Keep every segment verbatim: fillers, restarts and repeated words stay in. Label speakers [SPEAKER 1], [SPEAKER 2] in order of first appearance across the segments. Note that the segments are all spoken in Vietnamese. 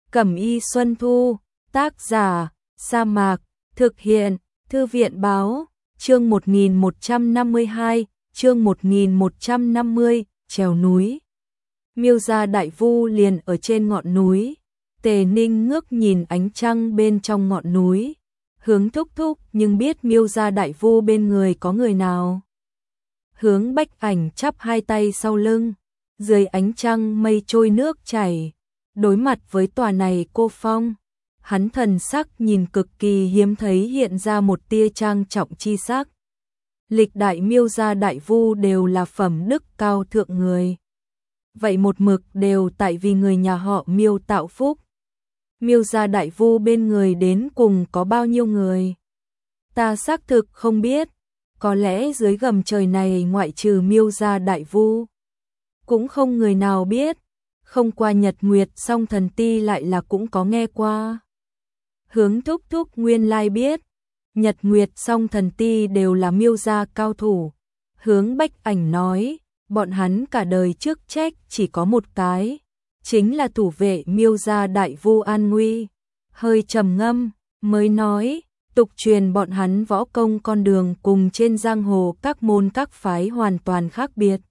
[SPEAKER 1] Cẩm y Xuân Thu, tác giả, Sa Mạc, thực hiện, Thư viện báo, chương một nghìn một trăm năm mươi hai, chương một nghìn một trăm năm mươi, trèo núi. Miêu gia đại vu liền ở trên ngọn núi, Tề Ninh ngước nhìn ánh trăng bên trong ngọn núi, hướng thúc thúc nhưng biết Miêu gia đại vu bên người có người nào. Hướng Bách Ảnh chắp hai tay sau lưng, dưới ánh trăng mây trôi nước chảy, đối mặt với tòa này cô phong, hắn thần sắc nhìn cực kỳ hiếm thấy hiện ra một tia trang trọng chi sắc. Lịch đại Miêu gia đại vu đều là phẩm đức cao thượng người. Vậy một mực đều tại vì người nhà họ Miêu tạo phúc. Miêu gia đại vu bên người đến cùng có bao nhiêu người? Ta xác thực không biết, có lẽ dưới gầm trời này ngoại trừ Miêu gia đại vu, cũng không người nào biết. Không qua Nhật Nguyệt Song Thần Ti lại là cũng có nghe qua. Hướng thúc thúc nguyên lai biết, Nhật Nguyệt Song Thần Ti đều là Miêu gia cao thủ. Hướng Bách Ảnh nói, bọn hắn cả đời trước trách chỉ có một cái, chính là thủ vệ Miêu gia đại vu an nguy. Hơi trầm ngâm, mới nói, tục truyền bọn hắn võ công con đường cùng trên giang hồ các môn các phái hoàn toàn khác biệt.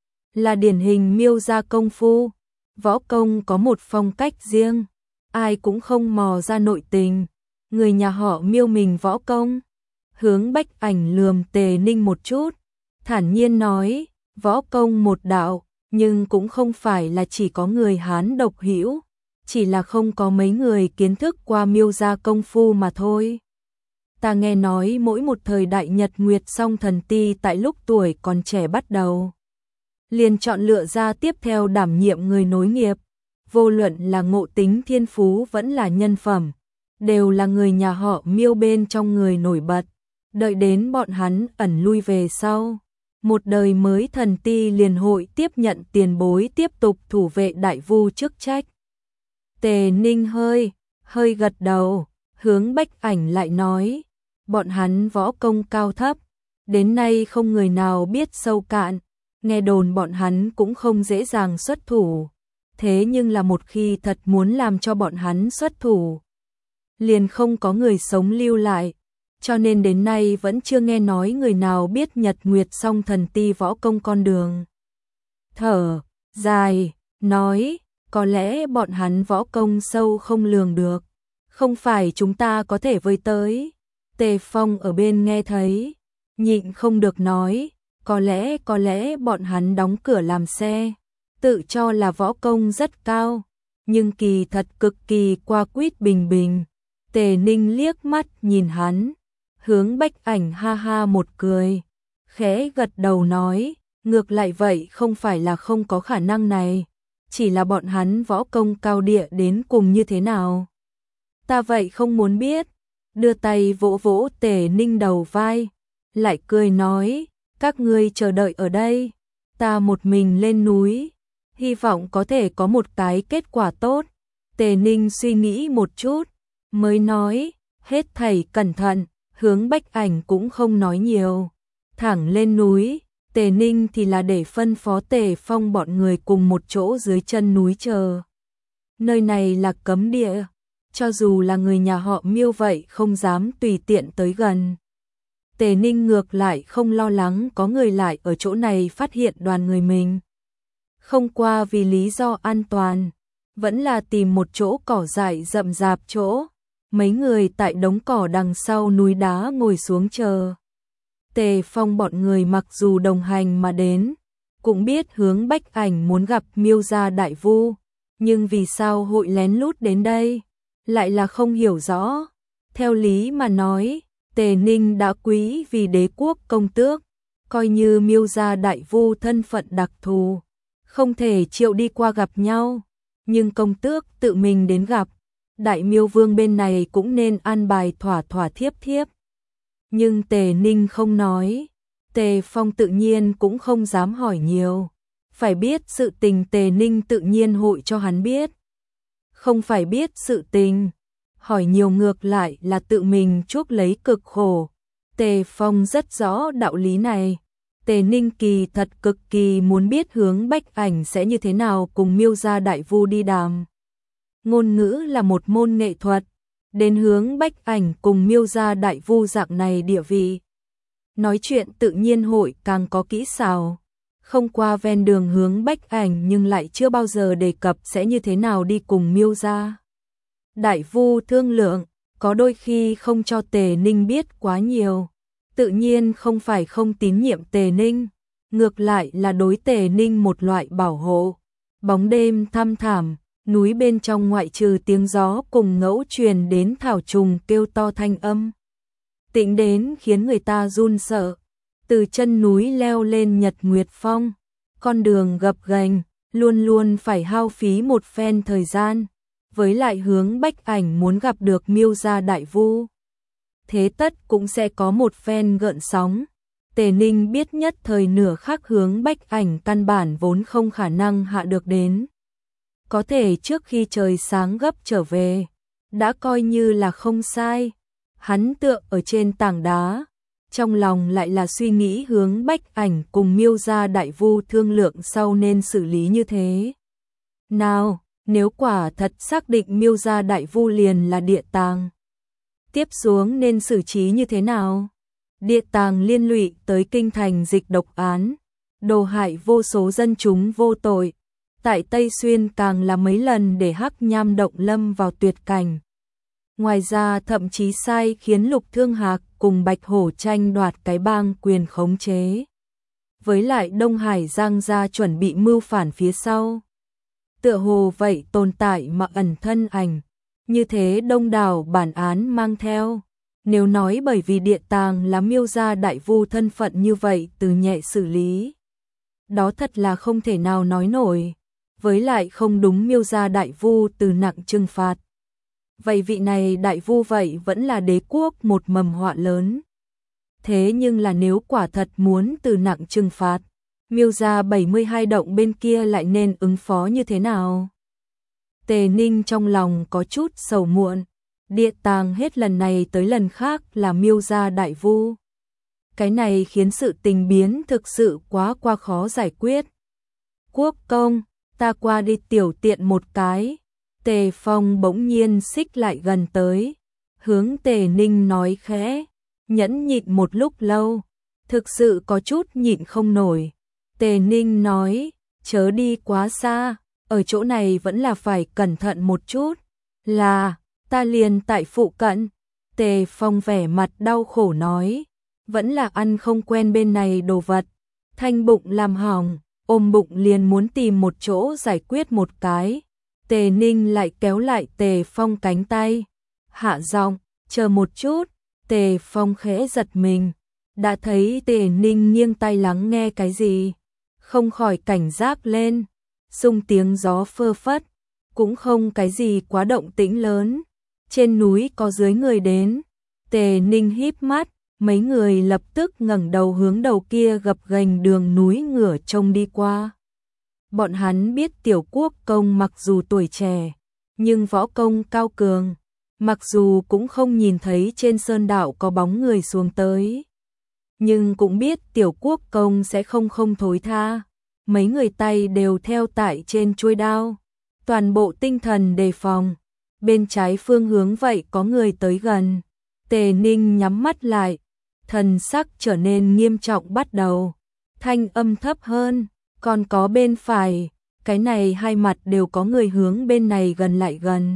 [SPEAKER 1] Là điển hình Miêu gia công phu, võ công có một phong cách riêng, ai cũng không mò ra nội tình. Người nhà họ Miêu mình võ công. Hướng Bách Ảnh lườm Tề Ninh một chút, thản nhiên nói, võ công một đạo, nhưng cũng không phải là chỉ có người Hán độc hữu, chỉ là không có mấy người kiến thức qua Miêu gia công phu mà thôi. Ta nghe nói mỗi một thời đại Nhật Nguyệt Song Thần Ti tại lúc tuổi còn trẻ bắt đầu, liền chọn lựa ra tiếp theo đảm nhiệm người nối nghiệp, vô luận là ngộ tính thiên phú vẫn là nhân phẩm, đều là người nhà họ Miêu bên trong người nổi bật. Đợi đến bọn hắn ẩn lui về sau, một đời mới thần ti liền hội tiếp nhận tiền bối tiếp tục thủ vệ đại vu chức trách. Tề Ninh hơi, hơi gật đầu, Hướng Bách Ảnh lại nói, bọn hắn võ công cao thấp, đến nay không người nào biết sâu cạn, nghe đồn bọn hắn cũng không dễ dàng xuất thủ, thế nhưng là một khi thật muốn làm cho bọn hắn xuất thủ, liền không có người sống lưu lại, cho nên đến nay vẫn chưa nghe nói người nào biết Nhật Nguyệt Song Thần Ti võ công con đường. Thở dài, nói, có lẽ bọn hắn võ công sâu không lường được, không phải chúng ta có thể với tới. Tề Phong ở bên nghe thấy, nhịn không được nói, có lẽ có lẽ bọn hắn đóng cửa làm xe, tự cho là võ công rất cao, nhưng kỳ thật cực kỳ qua quýt bình bình. Tề Ninh liếc mắt nhìn hắn, Hướng Bách Ảnh ha ha một cười, khẽ gật đầu nói, ngược lại vậy không phải là không có khả năng này, chỉ là bọn hắn võ công cao địa đến cùng như thế nào. Ta vậy không muốn biết, đưa tay vỗ vỗ Tề Ninh đầu vai, lại cười nói, các ngươi chờ đợi ở đây, ta một mình lên núi, hy vọng có thể có một cái kết quả tốt. Tề Ninh suy nghĩ một chút, mới nói, hết thảy cẩn thận. Hướng Bách Ảnh cũng không nói nhiều, thẳng lên núi. Tề Ninh thì là để phân phó Tề Phong bọn người cùng một chỗ dưới chân núi chờ. Nơi này là cấm địa, cho dù là người nhà họ Miêu vậy không dám tùy tiện tới gần. Tề Ninh ngược lại không lo lắng có người lại ở chỗ này phát hiện đoàn người mình. Không qua vì lý do an toàn, vẫn là tìm một chỗ cỏ dại rậm rạp chỗ. Mấy người tại đống cỏ đằng sau núi đá ngồi xuống chờ. Tề Phong bọn người mặc dù đồng hành mà đến, cũng biết Hướng Bách Ảnh muốn gặp Miêu gia đại vu, nhưng vì sao hội lén lút đến đây, lại là không hiểu rõ. Theo lý mà nói, Tề Ninh đã quý vì đế quốc công tước, coi như Miêu gia đại vu thân phận đặc thù, không thể chịu đi qua gặp nhau, nhưng công tước tự mình đến gặp, Đại Miêu Vương bên này cũng nên an bài thỏa thỏa thiếp thiếp. Nhưng Tề Ninh không nói, Tề Phong tự nhiên cũng không dám hỏi nhiều, phải biết sự tình Tề Ninh tự nhiên hội cho hắn biết. Không phải biết sự tình, hỏi nhiều ngược lại là tự mình chuốc lấy cực khổ. Tề Phong rất rõ đạo lý này. Tề Ninh kỳ thật cực kỳ muốn biết Hướng Bách Ảnh sẽ như thế nào cùng Miêu gia đại vu đi đàm. Ngôn ngữ là một môn nghệ thuật, đến hướng Bách Ảnh cùng Miêu gia đại vu dạng này địa vị. Nói chuyện tự nhiên hội càng có kỹ xảo. Không qua ven đường hướng Bách Ảnh nhưng lại chưa bao giờ đề cập sẽ như thế nào đi cùng Miêu gia. Đại vu thương lượng, có đôi khi không cho Tề Ninh biết quá nhiều. Tự nhiên không phải không tín nhiệm Tề Ninh, ngược lại là đối Tề Ninh một loại bảo hộ. Bóng đêm thăm thẳm, núi bên trong ngoại trừ tiếng gió cùng ngẫu truyền đến thảo trùng kêu to thanh âm. Tĩnh đến khiến người ta run sợ. Từ chân núi leo lên Nhật Nguyệt Phong, con đường gập ghềnh, luôn luôn phải hao phí một phen thời gian. Với lại hướng Bách Ảnh muốn gặp được Miêu gia đại vu, thế tất cũng sẽ có một phen gợn sóng. Tề Ninh biết nhất thời nửa khắc hướng Bách Ảnh căn bản vốn không khả năng hạ được đến. Có thể trước khi trời sáng gấp trở về, đã coi như là không sai. Hắn tựa ở trên tảng đá, trong lòng lại là suy nghĩ hướng Bách Ảnh cùng Miêu gia đại vu thương lượng sau nên xử lý như thế nào. Nếu quả thật xác định Miêu gia đại vu liền là địa tàng, tiếp xuống nên xử trí như thế nào? Địa tàng liên lụy tới kinh thành dịch độc án, đồ hại vô số dân chúng vô tội. Tại Tây Xuyên càng là mấy lần để Hắc Nham động lâm vào tuyệt cảnh. Ngoài ra thậm chí sai khiến Lục Thương Hạc cùng Bạch Hổ tranh đoạt cái bang quyền khống chế. Với lại Đông Hải Giang gia chuẩn bị mưu phản phía sau. Tựa hồ vậy tồn tại mà ẩn thân ảnh, như thế đông đảo bản án mang theo. Nếu nói bởi vì địa tàng là Miêu gia đại vu thân phận như vậy từ nhẹ xử lý, đó thật là không thể nào nói nổi. Với lại không đúng Miêu gia đại vu từ nặng trừng phạt. Vậy vị này đại vu vậy vẫn là đế quốc một mầm họa lớn. Thế nhưng là nếu quả thật muốn từ nặng trừng phạt, Miêu gia bảy mươi hai động bên kia lại nên ứng phó như thế nào? Tề Ninh trong lòng có chút sầu muộn. Địa tàng hết lần này tới lần khác là Miêu gia đại vu. Cái này khiến sự tình biến thực sự quá qua khó giải quyết. Quốc công, ta qua đi tiểu tiện một cái. Tề Phong bỗng nhiên xích lại gần tới, hướng Tề Ninh nói khẽ, nhẫn nhịn một lúc lâu, thực sự có chút nhịn không nổi. Tề Ninh nói, chớ đi quá xa, ở chỗ này vẫn là phải cẩn thận một chút. Là, ta liền tại phụ cận. Tề Phong vẻ mặt đau khổ nói, vẫn là ăn không quen bên này đồ vật, thanh bụng làm hỏng, ôm bụng liền muốn tìm một chỗ giải quyết một cái. Tề Ninh lại kéo lại Tề Phong cánh tay, hạ giọng, chờ một chút. Tề Phong khẽ giật mình, đã thấy Tề Ninh nghiêng tai lắng nghe cái gì, không khỏi cảnh giác lên. Xung tiếng gió phơ phất, cũng không cái gì quá động tĩnh lớn. Trên núi có dưới người đến. Tề Ninh híp mắt, mấy người lập tức ngẩng đầu hướng đầu kia gập ghềnh đường núi ngửa trông đi qua. Bọn hắn biết Tiểu Quốc công mặc dù tuổi trẻ, nhưng võ công cao cường, mặc dù cũng không nhìn thấy trên sơn đạo có bóng người xuống tới, nhưng cũng biết Tiểu Quốc công sẽ không không thối tha. Mấy người tay đều theo tại trên chuôi đao, toàn bộ tinh thần đề phòng. Bên trái phương hướng vậy có người tới gần. Tề Ninh nhắm mắt lại, thần sắc trở nên nghiêm trọng bắt đầu, thanh âm thấp hơn. Còn có bên phải, cái này hai mặt đều có người hướng bên này gần lại gần.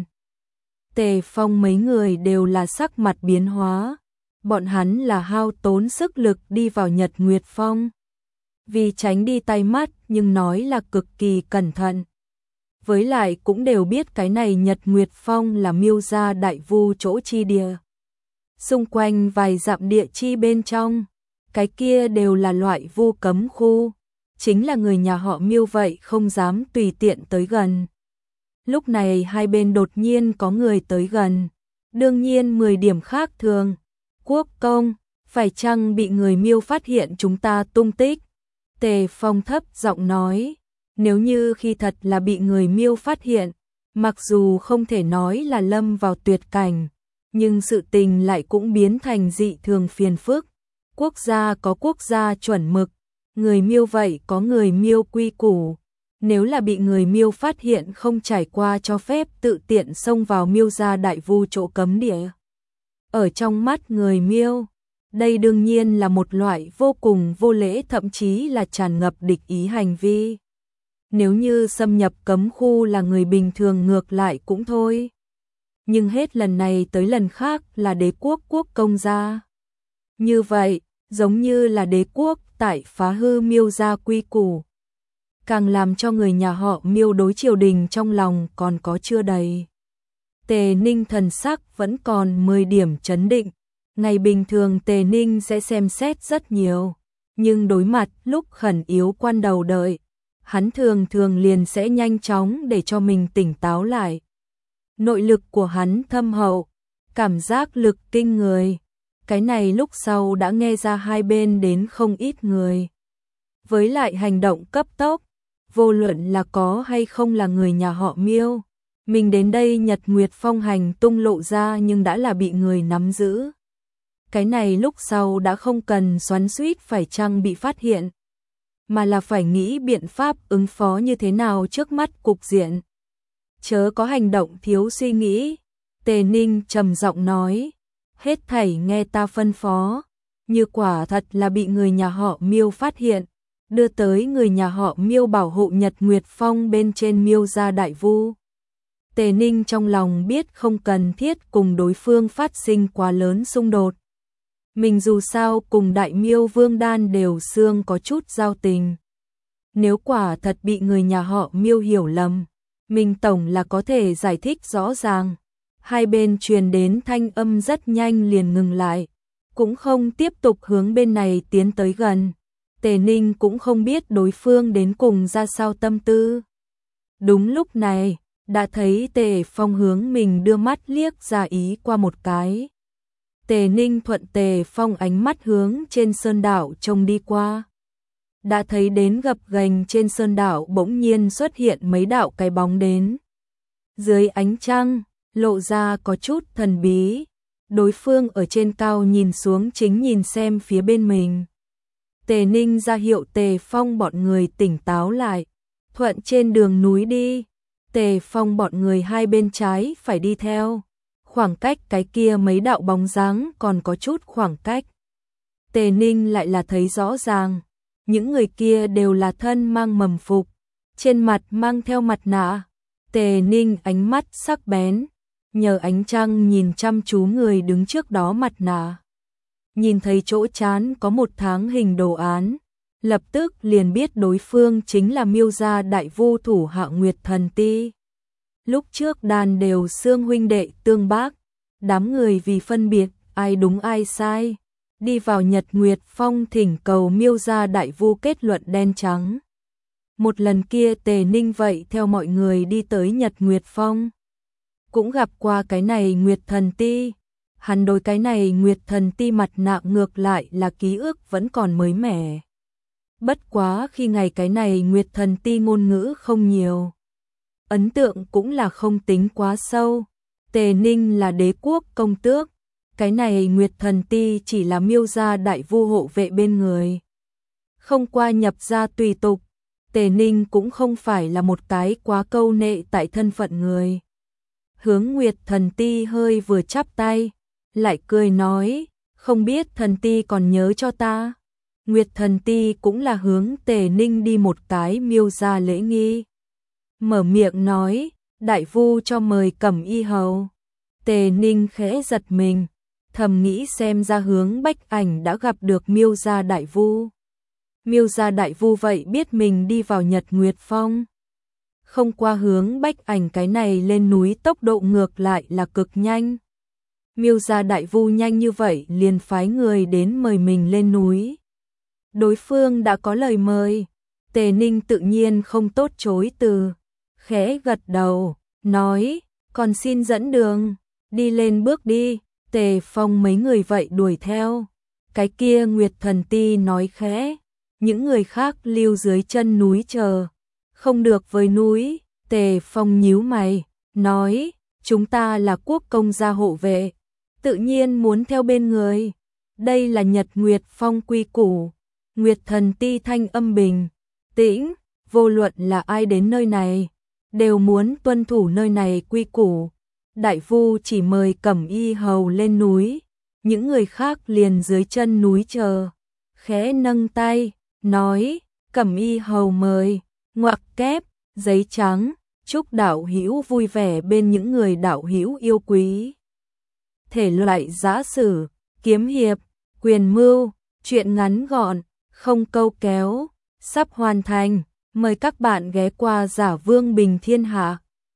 [SPEAKER 1] Tề Phong mấy người đều là sắc mặt biến hóa. Bọn hắn là hao tốn sức lực đi vào Nhật Nguyệt Phong, vì tránh đi tay mắt nhưng nói là cực kỳ cẩn thận. Với lại cũng đều biết cái này Nhật Nguyệt Phong là Miêu gia đại vu chỗ chi địa. Xung quanh vài dặm địa chi bên trong, cái kia đều là loại vu cấm khu. Chính là người nhà họ Miêu vậy không dám tùy tiện tới gần. Lúc này hai bên đột nhiên có người tới gần. Đương nhiên mười điểm khác thường. Quốc công, phải chăng bị người Miêu phát hiện chúng ta tung tích? Tề Phong thấp giọng nói, nếu như khi thật là bị người Miêu phát hiện, mặc dù không thể nói là lâm vào tuyệt cảnh, nhưng sự tình lại cũng biến thành dị thường phiền phức. Quốc gia có quốc gia chuẩn mực, người Miêu vậy có người Miêu quy củ, Nếu là bị người Miêu phát hiện không trải qua cho phép tự tiện xông vào Miêu gia đại vu chỗ cấm địa. Ở trong mắt người Miêu, đây đương nhiên là một loại vô cùng vô lễ, thậm chí là tràn ngập địch ý hành vi. Nếu như xâm nhập cấm khu là người bình thường ngược lại cũng thôi. Nhưng hết lần này tới lần khác là đế quốc quốc công gia. Như vậy, giống như là đế quốc tại phá hư Miêu gia quy củ. Càng làm cho người nhà họ Miêu đối triều đình trong lòng còn có chưa đầy. Tề Ninh thần sắc vẫn còn mười điểm trấn định. Ngày bình thường Tề Ninh sẽ xem xét rất nhiều. Nhưng đối mặt lúc khẩn yếu quan đầu đợi, hắn thường thường liền sẽ nhanh chóng để cho mình tỉnh táo lại. Nội lực của hắn thâm hậu, cảm giác lực kinh người. Cái này lúc sau đã nghe ra hai bên đến không ít người. Với lại hành động cấp tốc, vô luận là có hay không là người nhà họ Miêu, mình đến đây Nhật Nguyệt Phong hành tung lộ ra nhưng đã là bị người nắm giữ. Cái này lúc sau đã không cần xoắn xuýt phải chăng bị phát hiện, mà là phải nghĩ biện pháp ứng phó như thế nào trước mắt cục diện. Chớ có hành động thiếu suy nghĩ, Tề Ninh trầm giọng nói, hết thảy nghe ta phân phó, như quả thật là bị người nhà họ Miêu phát hiện, đưa tới người nhà họ Miêu bảo hộ Nhật Nguyệt Phong bên trên Miêu gia đại vu. Tề Ninh trong lòng biết không cần thiết cùng đối phương phát sinh quá lớn xung đột. Mình dù sao cùng Đại Miêu Vương Đan đều xương có chút giao tình. Nếu quả thật bị người nhà họ Miêu hiểu lầm, mình tổng là có thể giải thích rõ ràng. Hai bên truyền đến thanh âm rất nhanh liền ngừng lại, cũng không tiếp tục hướng bên này tiến tới gần. Tề Ninh cũng không biết đối phương đến cùng ra sao tâm tư. Đúng lúc này, đã thấy Tề Phong hướng mình đưa mắt liếc ra ý qua một cái. Tề Ninh thuận Tề Phong ánh mắt hướng trên sơn đảo trông đi qua. Đã thấy đến gập ghềnh trên sơn đảo bỗng nhiên xuất hiện mấy đạo cái bóng đến. Dưới ánh trăng, lộ ra có chút thần bí. Đối phương ở trên cao nhìn xuống chính nhìn xem phía bên mình. Tề Ninh ra hiệu Tề Phong bọn người tỉnh táo lại. Thuận trên đường núi đi. Tề Phong bọn người hai bên trái phải đi theo. Khoảng cách cái kia mấy đạo bóng dáng còn có chút khoảng cách. Tề Ninh lại là thấy rõ ràng. Những người kia đều là thân mang mầm phục. Trên mặt mang theo mặt nạ. Tề Ninh ánh mắt sắc bén. Nhờ ánh trăng nhìn chăm chú người đứng trước đó mặt nạ. Nhìn thấy chỗ trán có một tháng hình đồ án. Lập tức liền biết đối phương chính là Miêu gia đại vu thủ hạ Nguyệt Thần Ti. Lúc trước đàn đều xương huynh đệ tương bác. Đám người vì phân biệt ai đúng ai sai. Đi vào Nhật Nguyệt Phong thỉnh cầu Miêu gia đại vu kết luận đen trắng. Một lần kia Tề Ninh vậy theo mọi người đi tới Nhật Nguyệt Phong. Cũng gặp qua cái này Nguyệt Thần Ti. Hắn đối cái này Nguyệt Thần Ti mặt nạ ngược lại là ký ức vẫn còn mới mẻ. Bất quá khi ngày cái này Nguyệt Thần Ti ngôn ngữ không nhiều. Ấn tượng cũng là không tính quá sâu. Tề Ninh là đế quốc công tước. Cái này Nguyệt Thần Ti chỉ là Miêu gia đại vu hộ vệ bên người. Không qua nhập gia tùy tục. Tề Ninh cũng không phải là một cái quá câu nệ tại thân phận người. Hướng Nguyệt Thần Ti hơi vừa chắp tay. Lại cười nói. Không biết Thần Ti còn nhớ cho ta. Nguyệt Thần Ti cũng là hướng Tề Ninh đi một cái Miêu gia lễ nghi. Mở miệng nói. Đại vu cho mời Cẩm Y hầu. Tề Ninh khẽ giật mình. Thầm nghĩ xem ra hướng Bách Ảnh đã gặp được Miêu gia đại vu. Miêu gia đại vu vậy biết mình đi vào Nhật Nguyệt Phong. Không qua hướng Bách Ảnh cái này lên núi tốc độ ngược lại là cực nhanh. Miêu gia đại vu nhanh như vậy liền phái người đến mời mình lên núi. Đối phương đã có lời mời. Tề Ninh tự nhiên không tốt chối từ. Khẽ gật đầu, nói, còn xin dẫn đường, đi lên bước đi. Tề Phong mấy người vậy đuổi theo. Cái kia Nguyệt Thần Ti nói khẽ. Những người khác lưu dưới chân núi chờ. Không được với núi. Tề Phong nhíu mày. Nói. Chúng ta là quốc công gia hộ vệ. Tự nhiên muốn theo bên người. Đây là Nhật Nguyệt Phong quy củ. Nguyệt Thần Ti thanh âm bình. Tĩnh. vô luận là ai đến nơi này, đều muốn tuân thủ nơi này quy củ. Đại Vu chỉ mời Cẩm Y Hầu lên núi, những người khác liền dưới chân núi chờ, khẽ nâng tay, nói, Cẩm Y Hầu mời, ngoặc kép, giấy trắng, chúc đạo hữu vui vẻ bên những người đạo hữu yêu quý. Thể loại giã sử, kiếm hiệp, quyền mưu, truyện ngắn gọn, không câu kéo, sắp hoàn thành, mời các bạn ghé qua Giả Vương Bình Thiên Hạ.